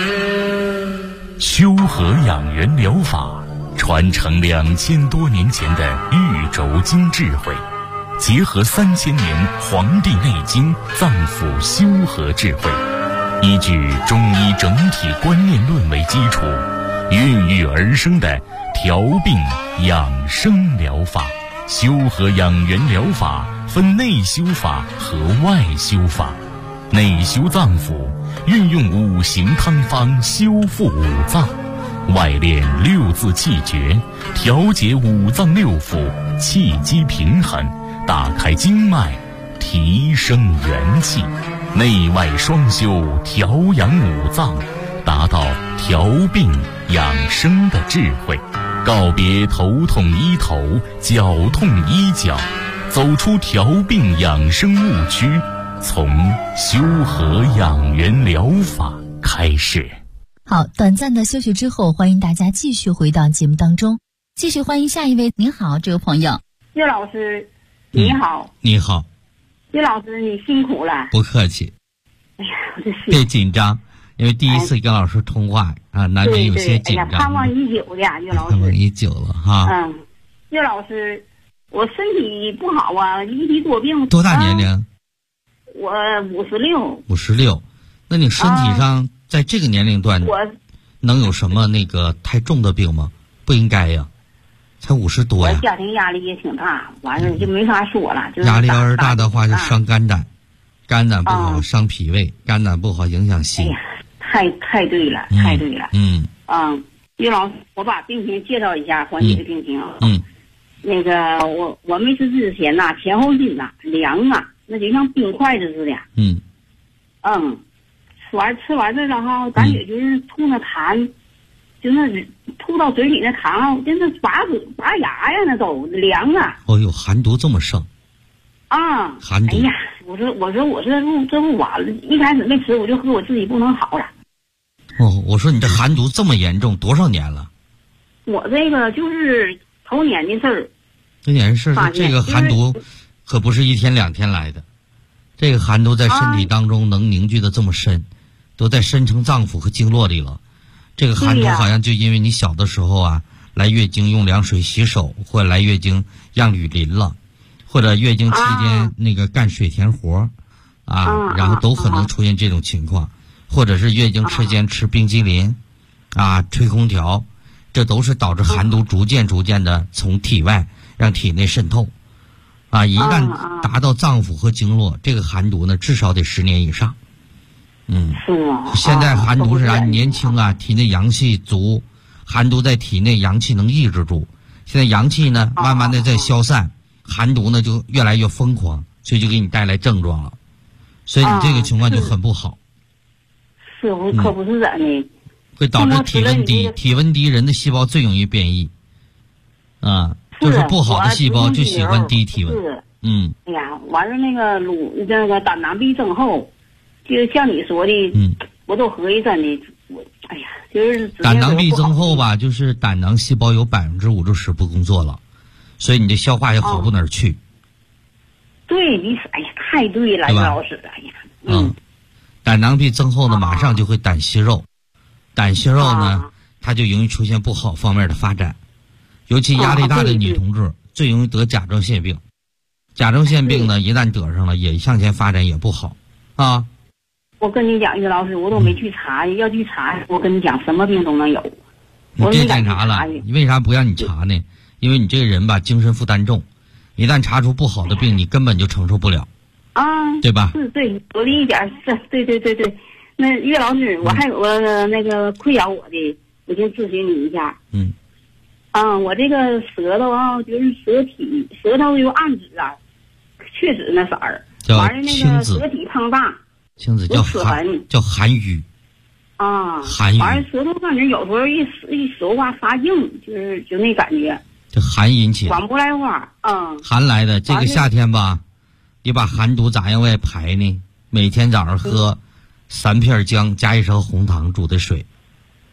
修和养元疗法传承2000多年前的玉轴经智慧，结合3000年《黄帝内经》脏腑修和智慧，依据中医整体观念论为基础，孕育而生的调病养生疗法。修和养元疗法分内修法和外修法。内修脏腑，运用5行汤方修复五脏；外练6字气诀，调节五脏六腑，气机平衡，打开经脉，提升元气。内外双修，调养五脏，达到调病养生的智慧。告别头痛医头，脚痛医脚，走出调病养生误区，从修和养元疗法开始。 好，短暂的休息之后，欢迎大家继续回到节目当中，继续欢迎下一位。您好，这位朋友。 岳老师，你好。 你好。 岳老师，你辛苦了。 不客气。 哎呀，我这是别紧张，因为第一次跟老师通话啊，难免有些紧张。 哎呀，盼望已久的呀，岳老师。 盼望已久了哈。 岳老师，我身体不好啊，一体多病。 多大年龄？ 我56。 56，那你身体上在这个年龄段，能有什么那个太重的病吗？不应该呀，才50多呀。 我家庭压力也挺大，完了就没法说了。就是压力要是大的话，就伤肝胆，肝胆不好伤脾胃，肝胆不好影响心。 哎呀，太对了，太对了。岳老师，我把病情介绍一下，缓解的病情。那个我没吃之前呐，前后筋呐凉啊。那就像冰块子似的。吃完这了哈，感觉就是吐那痰，就那吐到嘴里那痰，真是拔牙呀，那都凉啊。 哦呦，寒毒这么盛。寒毒。 哎呀，我说这不完了，一开始没吃，我就和我自己不能好了。 我说你这寒毒这么严重，多少年了？ 我这个就是头年的事儿。 头年的事儿，这个寒毒可不是1天2天来的，这个寒毒在身体当中能凝聚的这么深，都在深层脏腑和经络里了。这个寒毒好像就因为你小的时候啊，来月经用凉水洗手，或者来月经让雨淋了，或者月经期间那个干水田活然后都可能出现这种情况，或者是月经期间吃冰激凌吹空调，这都是导致寒毒逐渐的从体外让体内渗透。一旦达到脏腑和经络，这个寒毒呢至少得10年以上。现在寒毒是啥？年轻体内阳气足，寒毒在体内阳气能抑制住。现在阳气呢慢慢的在消散，寒毒呢就越来越疯狂，所以就给你带来症状了。所以你这个情况就很不好。 是我可不是人呢。 会导致体温低，体温低人的细胞最容易变异。就是不好的细胞就喜欢低体温。 哎呀，完了那个胆囊壁增厚，就像你说的，我都合计真的，哎呀，就是胆囊壁增厚吧，就是胆囊细胞有5%至10%不工作了，所以你的消化也好不哪儿去。 对，你哎呀，太对了，岳老师，哎呀， 胆囊壁增厚呢，马上就会胆息肉，胆息肉呢，它就容易出现不好方面的发展。尤其压力大的女同志最容易得甲状腺病，甲状腺病呢一旦得上了也向前发展也不好我跟你讲，岳老师，我都没去查，要去查我跟你讲什么病都能有。 你别检查了，你为啥不让你查呢？因为你这个人吧精神负担重，一旦查出不好的病你根本就承受不了对吧？ 是，对，我的一点是对。那岳老师，我还有个那个困扰我的，我先咨询你一下。我这个舌头就是舌头有暗紫确实那色儿，完了那个舌体胖大， 青紫叫寒瘀寒瘀。 完了舌头感觉有时候一说话发硬，就那感觉。 这寒引起的， 管不来话。 寒来的。这个夏天吧，你把寒毒咋样外排呢？每天早上喝3片姜加1勺红糖煮的水，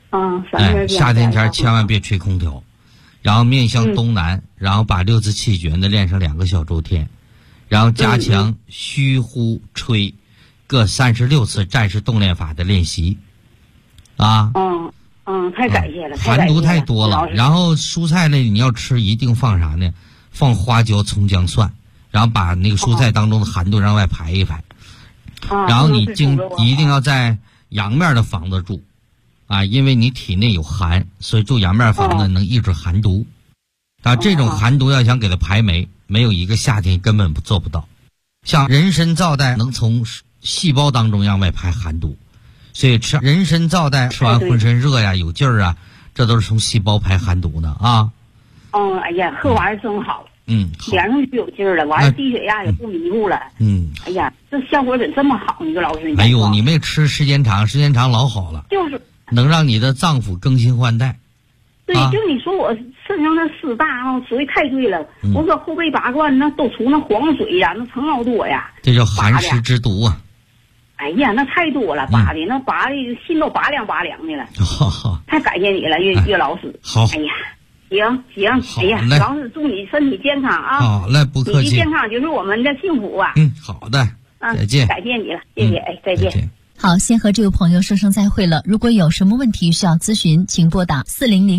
夏天前千万别吹空调，然后面向东南，然后把六字气诀呢练上2个小周天，然后加强虚呼吹各36次战士动练法的练习啊。 太感谢了， 寒毒太多了。然后蔬菜类你要吃一定放啥呢？放花椒、葱姜蒜，然后把那个蔬菜当中的寒毒让外排一排。然后你一定要在阳面的房子住啊，因为你体内有寒，所以住阳面房子能抑制寒毒。这种寒毒要想给它排没有一个夏天根本做不到。像人参皂苷能从细胞当中让外排寒毒，所以吃人参皂苷吃完浑身热呀有劲儿啊，这都是从细胞排寒毒的啊。 哎呀，喝完真好。 好， 脸上就有劲儿了，完了低血压也不迷糊了。哎呀，这效果怎么这么好呢？老师， 哎呦，你没吃时间长老好了， 就是能让你的脏腑更新换代。 对，就你说我肾上那湿大属于太对了。我说后背拔罐那都出那黄水呀，那成老多呀。 这叫寒湿之毒啊！ 哎呀，那太多了，拔的那拔的心都拔凉的了。太感谢你了，岳老师。 好。 哎呀。行，哎呀，老师祝你身体健康啊！ 好嘞，不客气。 你健康就是我们的幸福啊！ 好的，再见。 感谢你了，谢谢，再见。 好，先和这位朋友说声再会了。如果有什么问题需要咨询，请拨打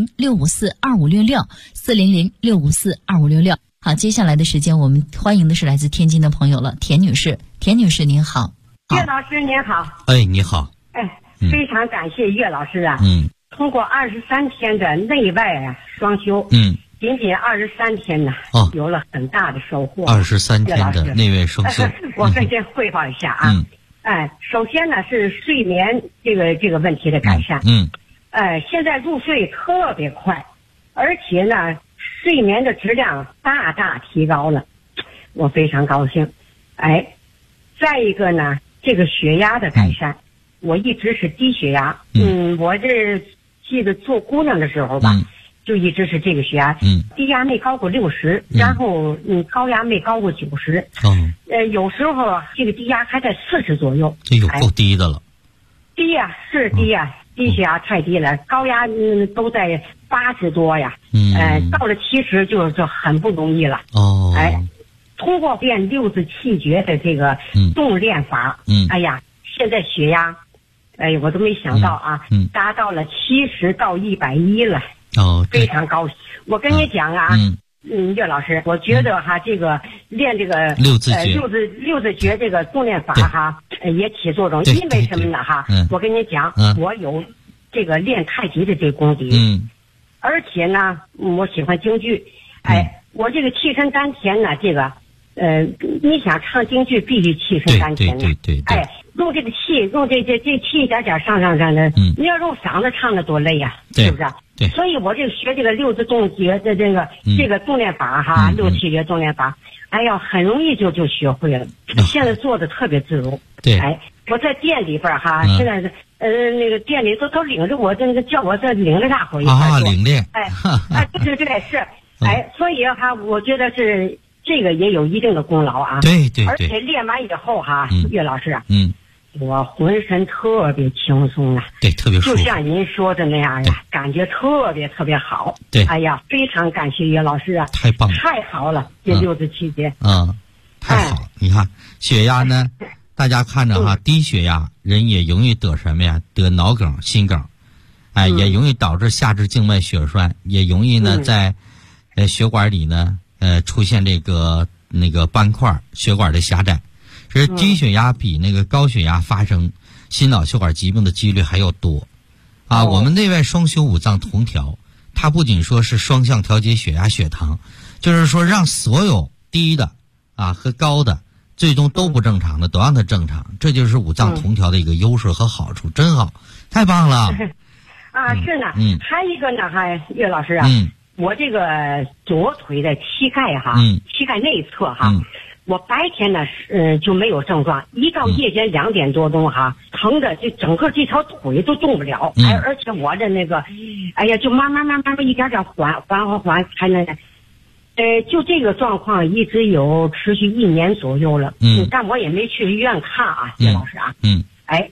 400-654-2566，400-654-2566。好，接下来的时间我们欢迎的是来自天津的朋友了，田女士。田女士您好。 岳老师您好。 你好。 非常感谢岳老师啊。通过23天的内外双修，仅23天呢，有了很大的收获。 23天的内外双修， 我跟先汇报一下啊。首先呢是睡眠这个问题的改善。现在入睡特别快，而且呢睡眠的质量大大提高了，我非常高兴。再一个呢，这个血压的改善，我一直是低血压。我这记得做姑娘的时候吧，就一直是这个血压，低压没高过60，然后高压没高过90。有时候这个低压还在40左右。 这有够低的了。 低呀，是低呀，低血压太低了，高压都在80多呀。到了70就很不容易了。通过练六字气诀的这个动练法，哎呀，现在血压。我都没想到啊，达到了70到110了。非常高兴。我跟你讲啊，岳老师，我觉得这个练这个六字诀这个动练法也起作用。因为什么呢我跟你讲，我有这个练太极的这功底。而且呢，我喜欢京剧。我这个气沉丹田呢，这个你想唱京剧必须气沉丹田呢。对。用这个气，用这气一点点上的，你要用嗓子唱的多累呀，是不是？对。所以我这个学这个六字动诀的这个动练法六气诀动练法，哎呀，很容易就学会了。现在做的特别自如。对。我在店里边现在那个店里都领着我，叫我这领着大伙一块做。 领练。 对是。所以我觉得是这个也有一定的功劳啊。 对。 而且练完以后岳老师我浑身特别轻松啊， 对，特别舒服， 就像您说的那样呀，感觉特别好。 对， 哎呀，非常感谢岳老师啊， 太棒了， 太好了，这六字气节， 太好了。你看血压呢，大家看着低血压人也容易得什么呀？得脑梗、心梗，也容易导致下肢静脉血栓，也容易呢在血管里呢出现那个斑块，血管的狭窄。是低血压比那个高血压发生心脑血管疾病的几率还要多我们内外双修五脏同调，它不仅说是双向调节血压血糖，就是说让所有低的和高的最终都不正常的都让它正常，这就是五脏同调的一个优势和好处。真好，太棒了。 是呢。还一个呢岳老师我这个左腿的膝盖膝盖内侧我白天呢就没有症状，一到夜间2点多钟疼的就整个这条腿都动不了。而且我的那个哎呀就慢慢一点点缓才能就这个状况一直有持续1年左右了。但我也没去医院看岳老师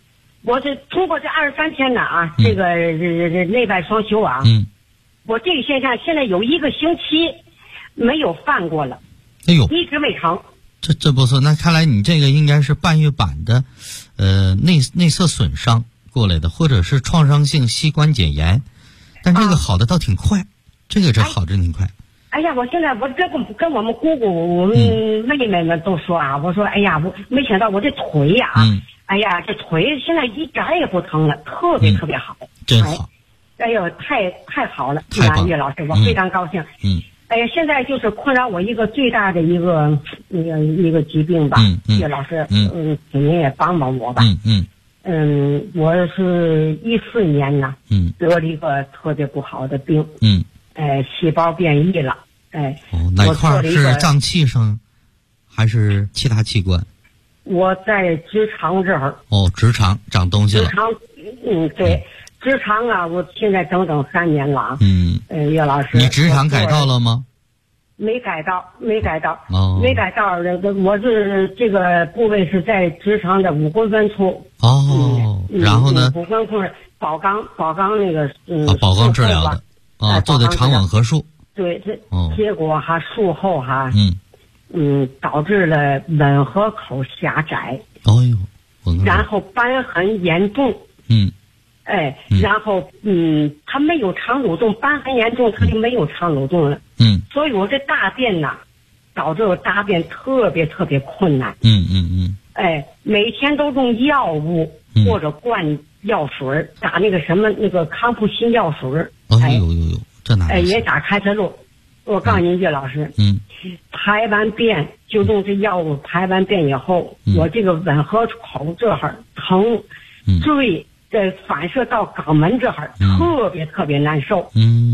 我这通过这23天呢啊，这个内外双修啊，我这个现象现在有1个星期没有犯过了， 哎呦， 一直没成。 这不错，那看来你这个应该是半月板的内侧损伤过来的，或者是创伤性膝关节炎，但这个好的倒挺快，这个好的挺快。 哎呀，我现在我这跟我们姑姑、我们妹妹们都说啊，我说哎呀，我没想到我这腿呀，哎呀，这腿现在一点也不疼了，特别特别好， 真好。 哎呦，太好了， 太棒了， 岳老师，我非常高兴。哎呀，现在就是困扰我一个最大的一个疾病吧，岳老师，请您也帮帮我吧。我是14年呢，得了一个特别不好的病，细胞变异了， 哪块是脏器上，还是其他器官？ 我在直肠这儿。 直肠长东西了。 直肠，对。直肠啊，我现在整3年了。岳老师， 你直肠改道了吗？ 没改道。没改道。我是这个部位是在直肠的5公分处。 然后呢？5 公分宝钢那个宝钢治疗的做的肠吻合术。 对，结果术后导致了吻合口狭窄。然后瘢痕严重。然后它没有肠蠕动，瘢痕严重，它就没有肠蠕动了。所以我这大便呐，导致我大便特别特别困难。每天都用药物或者灌药水，打那个康复新药水。 这哪？ 也打开塞露。我告诉您，岳老师，排完便就用这药物，排完便以后，我这个吻合口这儿疼，坠。反射到肛门这儿，特别特别难受。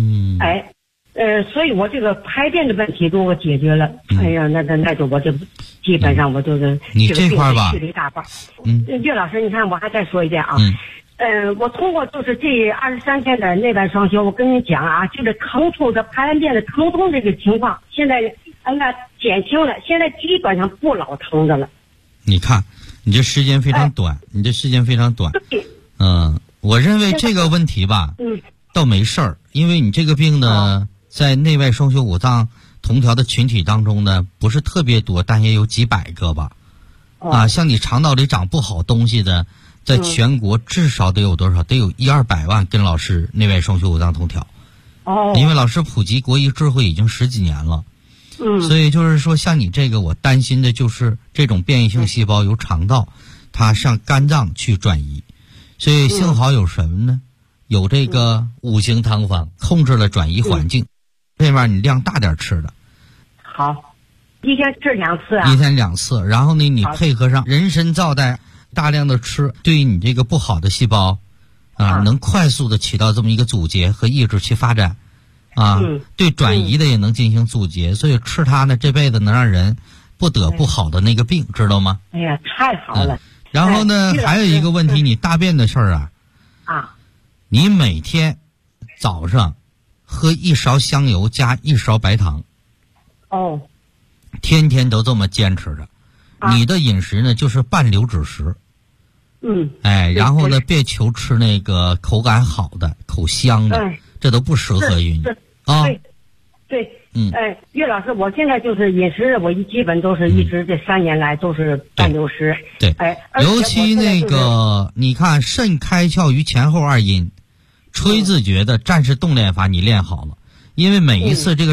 所以我这个排便的问题如果解决了，哎呀，那就我就基本上我就是你这块吧， 去了一大半。岳老师，你看我还再说一遍啊。我通过就是这23天的内外双修，我跟你讲啊，就是疼痛的排完便的疼痛这个情况，现在减轻了，现在基本上不老疼的了。 你看，你这时间非常短，我认为这个问题吧，倒没事儿，因为你这个病呢，在内外双修5脏同调的群体当中呢，不是特别多，但也有几百个吧。像你肠道里长不好东西的，在全国至少得有多少？得有100-200万跟老师内外双修5脏同调。因为老师普及国医智慧已经10几年了。所以就是说，像你这个，我担心的就是这种变异性细胞由肠道它向肝脏去转移。所以幸好有什么呢？有这个5行汤方控制了转移环境。这面你量大点吃的。 好，一天吃2次啊。 一天2次，然后呢，你配合上人参皂苷，大量的吃，对于你这个不好的细胞能快速的起到这么一个阻截和抑制其发展。对转移的也能进行阻截，所以吃它呢，这辈子能让人不得不好的那个病，知道吗？ 哎呀，太好了。 然后呢，还有一个问题，你大便的事儿你每天早上喝1勺香油加1勺白糖。天天都这么坚持着。你的饮食呢，就是半流质食。然后呢，别求吃那个口感好的、口香的，这都不适合于你啊。 对。岳老师，我现在就是饮食，我基本都是一直这3年来都是半流食。 对，尤其那个，你看肾开窍于前后2阴，吹自觉的战士动练法你练好了，因为每一次这个